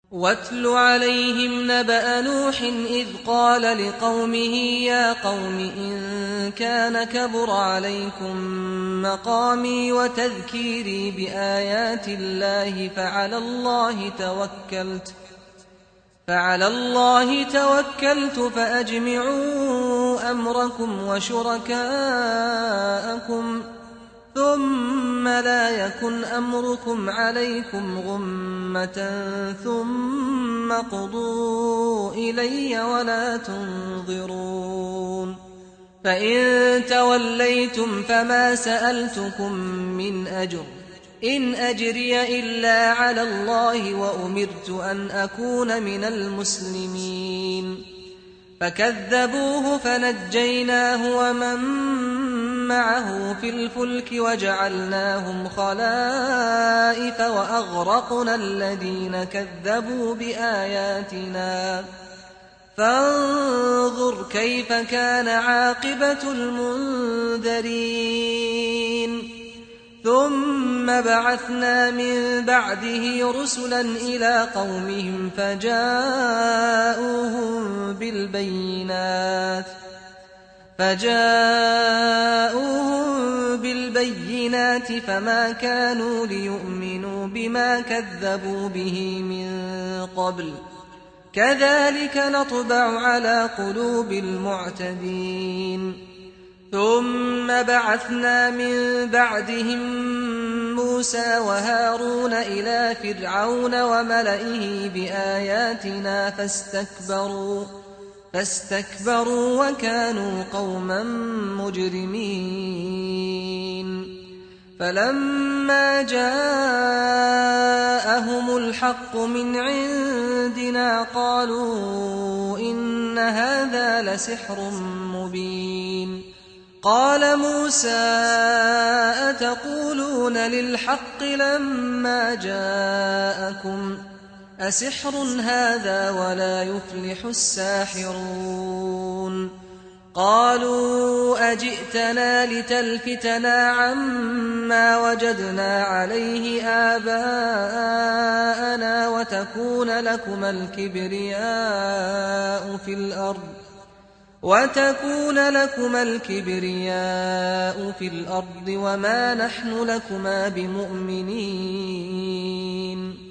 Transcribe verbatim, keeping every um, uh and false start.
واتل عليهم نبأ نوح إذ قال لقومه يا قوم إن كان كبر عليكم مقامي وتذكيري بآيات الله فعلى الله توكلت فعلى الله توكلت فأجمعوا أمركم وشركاءكم ثم لا يكن أمركم عليكم غمة ثم قضوا إلي ولا تنظرون فإن توليتم فما سألتكم من أجر إن أجري إلا على الله وأمرت أن أكون من المسلمين فكذبوه فنجيناه ومن معه في الفلك وجعلناهم خلائف وأغرقنا الذين كذبوا بآياتنا فانظر كيف كان عاقبة المنذرين ثم بعثنا من بعده رسلا إلى قومهم فجاءوهم بالبينات فجاءوهم بالبينات فما كانوا ليؤمنوا بما كذبوا به من قبل كذلك نطبع على قلوب المعتدين ثم بعثنا من بعدهم موسى وهارون إلى فرعون وملئه بآياتنا فاستكبروا فاستكبروا وكانوا قوما مجرمين فلما جاءهم الحق من عندنا قالوا إن هذا لسحر مبين قال موسى أتقولون للحق لما جاءكم أسحر هذا ولا يفلح الساحرون قالوا أجئتنا لتلفتنا عما وجدنا عليه آباءنا وتكون لكما الكبرياء في الأرض وتكون لكما الكبرياء في الأرض وما نحن لكما بمؤمنين